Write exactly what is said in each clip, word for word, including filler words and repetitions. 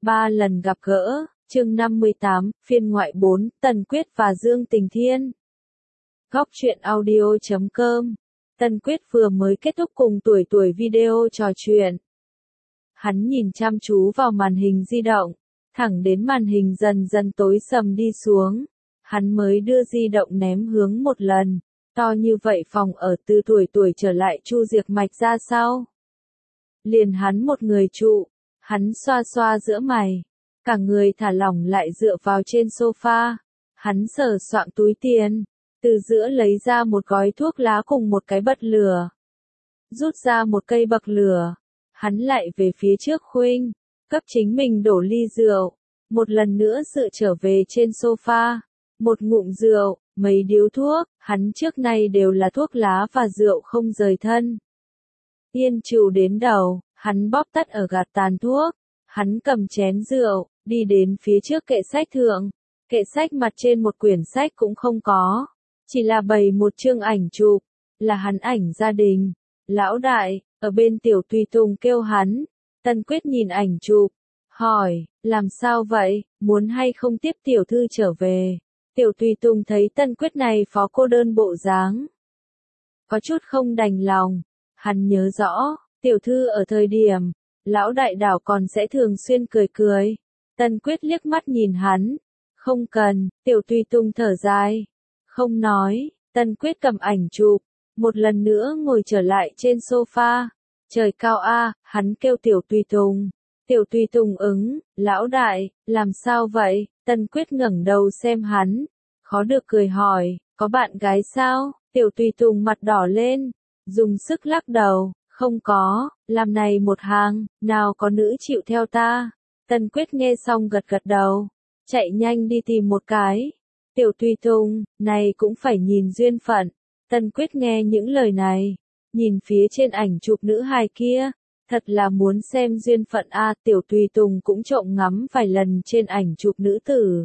Ba lần gặp gỡ, chương năm mươi tám, phiên ngoại bốn, Tần Quyết và Dương Tình Thiên. Góc truyện audio chấm com. Tần Quyết vừa mới kết thúc cùng tuổi tuổi video trò chuyện. Hắn nhìn chăm chú vào màn hình di động, thẳng đến màn hình dần dần tối sầm đi xuống. Hắn mới đưa di động ném hướng một lần, to như vậy phòng ở từ tuổi tuổi trở lại Chu Diệc Mạch ra sau. Liền hắn một người trụ, hắn xoa xoa giữa mày, cả người thả lỏng lại dựa vào trên sofa. Hắn sờ soạng túi tiền, từ giữa lấy ra một gói thuốc lá cùng một cái bật lửa. Rút ra một cây bật lửa, hắn lại về phía trước khuynh, cấp chính mình đổ ly rượu, một lần nữa dựa trở về trên sofa. Một ngụm rượu, mấy điếu thuốc, hắn trước nay đều là thuốc lá và rượu không rời thân. Yên trù đến đầu, hắn bóp tắt ở gạt tàn thuốc, hắn cầm chén rượu, đi đến phía trước kệ sách thượng. Kệ sách mặt trên một quyển sách cũng không có, chỉ là bày một chương ảnh chụp, là hắn ảnh gia đình. Lão đại, ở bên Tiểu Tùy Tùng kêu hắn. Tần Quyết nhìn ảnh chụp, hỏi, làm sao vậy, muốn hay không tiếp tiểu thư trở về? Tiểu Tùy Tùng thấy Tần Quyết này phó cô đơn bộ dáng, có chút không đành lòng. Hắn nhớ rõ, tiểu thư ở thời điểm, lão đại đảo còn sẽ thường xuyên cười cười. Tần Quyết liếc mắt nhìn hắn, không cần. Tiểu Tùy Tùng thở dài, không nói. Tần Quyết cầm ảnh chụp, một lần nữa ngồi trở lại trên sofa. Trời cao a, hắn kêu Tiểu Tùy Tùng. Tiểu Tùy Tùng ứng, lão đại, làm sao vậy? Tần Quyết ngẩng đầu xem hắn, khó được cười hỏi, có bạn gái sao? Tiểu Tùy Tùng mặt đỏ lên, dùng sức lắc đầu, không có, làm này một hàng, nào có nữ chịu theo ta. Tần Quyết nghe xong gật gật đầu, chạy nhanh đi tìm một cái. Tiểu Tùy Tùng, này cũng phải nhìn duyên phận. Tần Quyết nghe những lời này, nhìn phía trên ảnh chụp nữ hài kia, thật là muốn xem duyên phận a. Tiểu Tùy Tùng cũng trộm ngắm vài lần trên ảnh chụp nữ tử.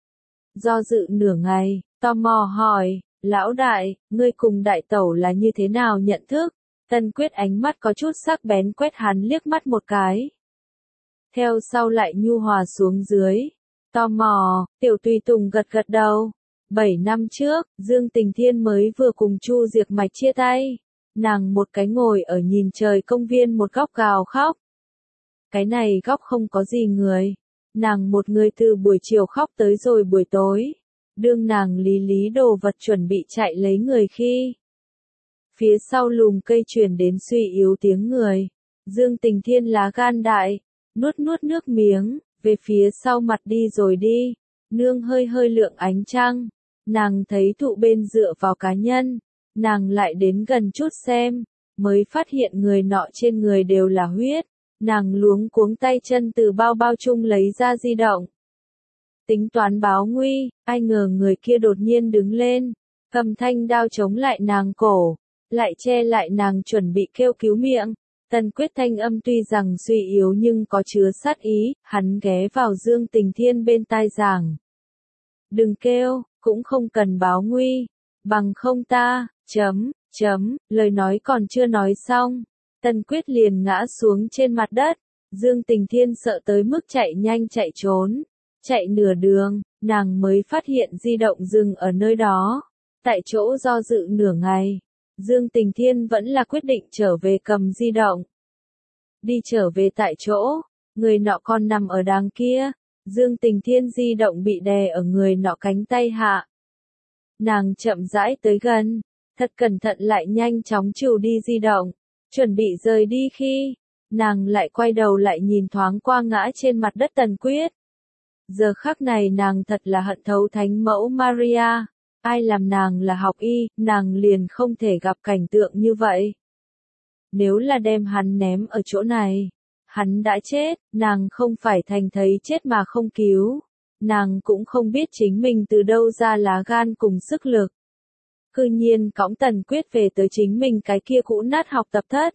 Do dự nửa ngày, tò mò hỏi, lão đại, ngươi cùng đại tẩu là như thế nào nhận thức? Tần Quyết ánh mắt có chút sắc bén quét hắn liếc mắt một cái. Theo sau lại nhu hòa xuống dưới. Tò mò, Tiểu Tùy Tùng gật gật đầu. Bảy năm trước, Dương Tình Thiên mới vừa cùng Chu Diệc Mạch chia tay. Nàng một cái ngồi ở nhìn trời công viên một góc gào khóc. Cái này góc không có gì người. Nàng một người từ buổi chiều khóc tới rồi buổi tối. Đương nàng lý lý đồ vật chuẩn bị chạy lấy người khi. Phía sau lùm cây truyền đến suy yếu tiếng người. Dương Tình Thiên lá gan đại, nuốt nuốt nước miếng, về phía sau mặt đi rồi đi. Nương hơi hơi lượng ánh trăng. Nàng thấy thụ bên dựa vào cá nhân. Nàng lại đến gần chút xem, mới phát hiện người nọ trên người đều là huyết. Nàng luống cuống tay chân từ bao bao chung lấy ra di động. Tính toán báo nguy, ai ngờ người kia đột nhiên đứng lên, cầm thanh đao chống lại nàng cổ, lại che lại nàng chuẩn bị kêu cứu miệng. Tần Quyết thanh âm tuy rằng suy yếu nhưng có chứa sát ý, hắn ghé vào Dương Tình Thiên bên tai giảng. Đừng kêu, cũng không cần báo nguy, bằng không ta, chấm, chấm, lời nói còn chưa nói xong. Tần Quyết liền ngã xuống trên mặt đất. Dương Tình Thiên sợ tới mức chạy nhanh chạy trốn. Chạy nửa đường, nàng mới phát hiện di động dừng ở nơi đó. Tại chỗ do dự nửa ngày, Dương Tình Thiên vẫn là quyết định trở về cầm di động. Đi trở về tại chỗ, người nọ còn nằm ở đàng kia. Dương Tình Thiên di động bị đè ở người nọ cánh tay hạ. Nàng chậm rãi tới gần, thật cẩn thận lại nhanh chóng trừ đi di động. Chuẩn bị rời đi khi, nàng lại quay đầu lại nhìn thoáng qua ngã trên mặt đất Tần Quyết. Giờ khắc này nàng thật là hận thấu Thánh Mẫu Maria. Ai làm nàng là học y, nàng liền không thể gặp cảnh tượng như vậy. Nếu là đem hắn ném ở chỗ này, hắn đã chết, nàng không phải thành thấy chết mà không cứu. Nàng cũng không biết chính mình từ đâu ra lá gan cùng sức lực. Cư nhiên cõng Tần Quyết về tới chính mình cái kia cũ nát học tập thất.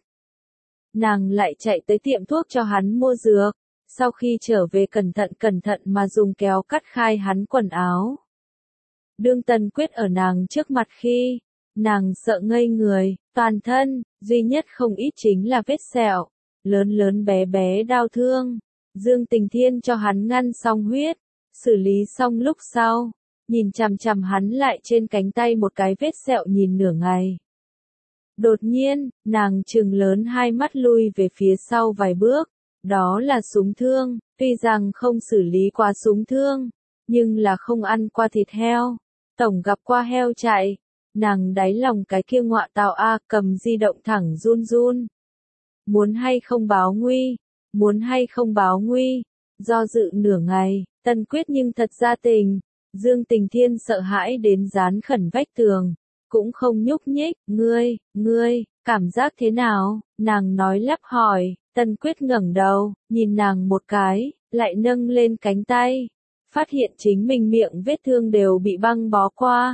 Nàng lại chạy tới tiệm thuốc cho hắn mua dược, sau khi trở về cẩn thận cẩn thận mà dùng kéo cắt khai hắn quần áo. Đương Tần Quyết ở nàng trước mặt khi, nàng sợ ngây người, toàn thân, duy nhất không ít chính là vết sẹo, lớn lớn bé bé đau thương. Dương Tình Thiên cho hắn ngăn xong huyết, xử lý xong lúc sau, nhìn chằm chằm hắn lại trên cánh tay một cái vết sẹo nhìn nửa ngày. Đột nhiên, nàng trừng lớn hai mắt lui về phía sau vài bước, đó là súng thương, tuy rằng không xử lý qua súng thương, nhưng là không ăn qua thịt heo, tổng gặp qua heo chạy, nàng đáy lòng cái kia ngọa tào a, cầm di động thẳng run run. Muốn hay không báo nguy, muốn hay không báo nguy, do dự nửa ngày, Tần Quyết nhưng thật ra tình, Dương Tình Thiên sợ hãi đến dán khẩn vách tường, cũng không nhúc nhích, ngươi, ngươi, cảm giác thế nào, nàng nói lắp hỏi, Tần Quyết ngẩng đầu, nhìn nàng một cái, lại nâng lên cánh tay, phát hiện chính mình miệng vết thương đều bị băng bó qua.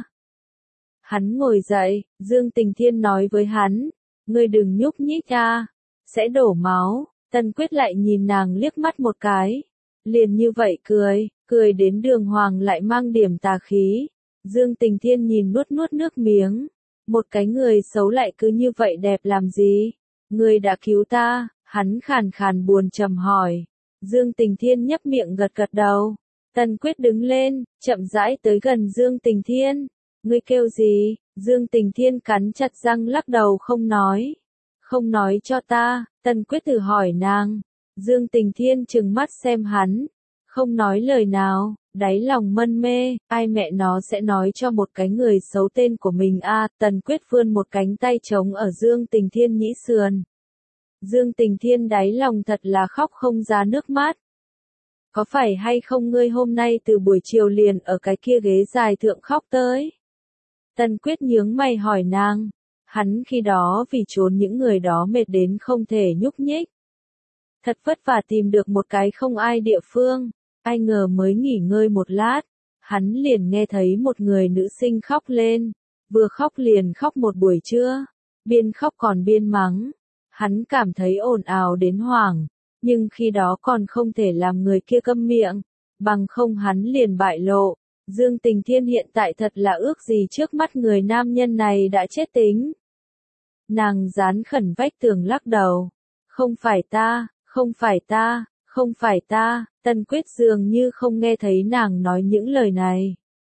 Hắn ngồi dậy, Dương Tình Thiên nói với hắn, ngươi đừng nhúc nhích a, sẽ đổ máu. Tần Quyết lại nhìn nàng liếc mắt một cái, liền như vậy cười, cười đến đường hoàng lại mang điểm tà khí. Dương Tình Thiên nhìn nuốt nuốt nước miếng, một cái người xấu lại cứ như vậy đẹp làm gì? Ngươi đã cứu ta, hắn khàn khàn buồn trầm hỏi. Dương Tình Thiên nhấp miệng gật gật đầu. Tần Quyết đứng lên, chậm rãi tới gần Dương Tình Thiên. Ngươi kêu gì? Dương Tình Thiên cắn chặt răng lắc đầu không nói. Không nói cho ta, Tần Quyết thử hỏi nàng. Dương Tình Thiên trừng mắt xem hắn, không nói lời nào, đáy lòng mân mê, ai mẹ nó sẽ nói cho một cái người xấu tên của mình a? À, Tần Quyết vươn một cánh tay trống ở Dương Tình Thiên nhĩ sườn. Dương Tình Thiên đáy lòng thật là khóc không ra nước mắt. Có phải hay không ngươi hôm nay từ buổi chiều liền ở cái kia ghế dài thượng khóc tới? Tần Quyết nhướng mày hỏi nàng. Hắn khi đó vì trốn những người đó mệt đến không thể nhúc nhích. Thật vất vả tìm được một cái không ai địa phương, ai ngờ mới nghỉ ngơi một lát, hắn liền nghe thấy một người nữ sinh khóc lên, vừa khóc liền khóc một buổi trưa, biên khóc còn biên mắng. Hắn cảm thấy ồn ào đến hoảng, nhưng khi đó còn không thể làm người kia câm miệng, bằng không hắn liền bại lộ. Dương Tình Thiên hiện tại thật là ước gì trước mắt người nam nhân này đã chết tính. Nàng dán khẩn vách tường lắc đầu. Không phải ta, không phải ta, không phải ta, Tần Quyết dường như không nghe thấy nàng nói những lời này.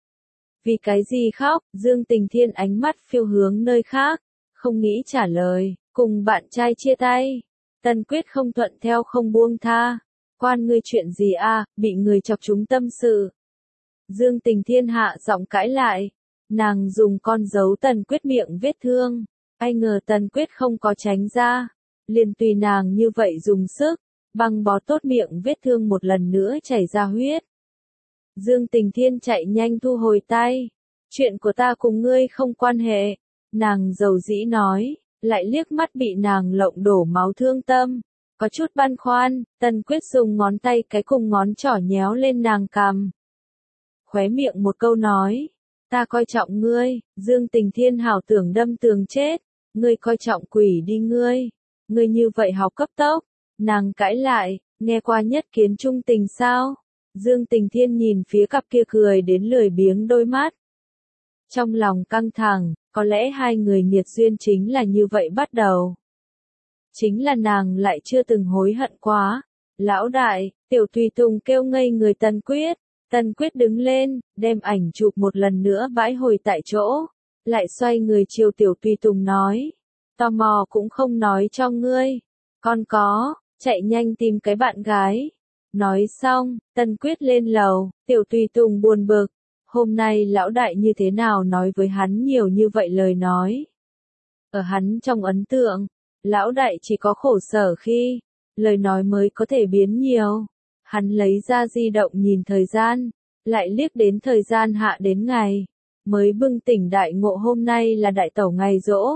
Vì cái gì khóc? Dương Tình Thiên ánh mắt phiêu hướng nơi khác, không nghĩ trả lời, cùng bạn trai chia tay. Tần Quyết không thuận theo không buông tha. Quan ngươi chuyện gì a? À, bị người chọc trúng tâm sự. Dương Tình Thiên hạ giọng cãi lại, nàng dùng con dấu Tần Quyết miệng vết thương, ai ngờ Tần Quyết không có tránh ra, liền tùy nàng như vậy dùng sức, băng bó tốt miệng vết thương một lần nữa chảy ra huyết. Dương Tình Thiên chạy nhanh thu hồi tay, chuyện của ta cùng ngươi không quan hệ, nàng dầu dĩ nói, lại liếc mắt bị nàng lộng đổ máu thương tâm, có chút băn khoăn. Tần Quyết dùng ngón tay cái cùng ngón trỏ nhéo lên nàng cằm. Khóe miệng một câu nói, ta coi trọng ngươi. Dương Tình Thiên hảo tưởng đâm tường chết, ngươi coi trọng quỷ đi ngươi, ngươi như vậy học cấp tốc. Nàng cãi lại, nghe qua nhất kiến trung tình sao? Dương Tình Thiên nhìn phía cặp kia cười đến lười biếng đôi mắt. Trong lòng căng thẳng, có lẽ hai người nghiệt duyên chính là như vậy bắt đầu. Chính là nàng lại chưa từng hối hận quá. Lão đại, tiểu tùy tùng kêu ngây người Tần Quyết. Tần Quyết đứng lên, đem ảnh chụp một lần nữa bãi hồi tại chỗ. Lại xoay người chiều tiểu tùy tùng nói. Tò mò cũng không nói cho ngươi. Con có, chạy nhanh tìm cái bạn gái. Nói xong, Tần Quyết lên lầu, tiểu tùy tùng buồn bực. Hôm nay lão đại như thế nào nói với hắn nhiều như vậy lời nói. Ở hắn trong ấn tượng, lão đại chỉ có khổ sở khi, lời nói mới có thể biến nhiều. Hắn lấy ra di động nhìn thời gian, lại liếc đến thời gian hạ đến ngày, mới bừng tỉnh đại ngộ hôm nay là đại tẩu ngày giỗ.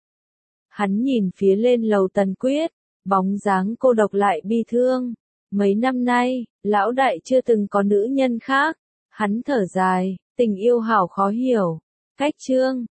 Hắn nhìn phía lên lầu Tần Quyết, bóng dáng cô độc lại bi thương. Mấy năm nay, lão đại chưa từng có nữ nhân khác. Hắn thở dài, tình yêu hảo khó hiểu. Cách chương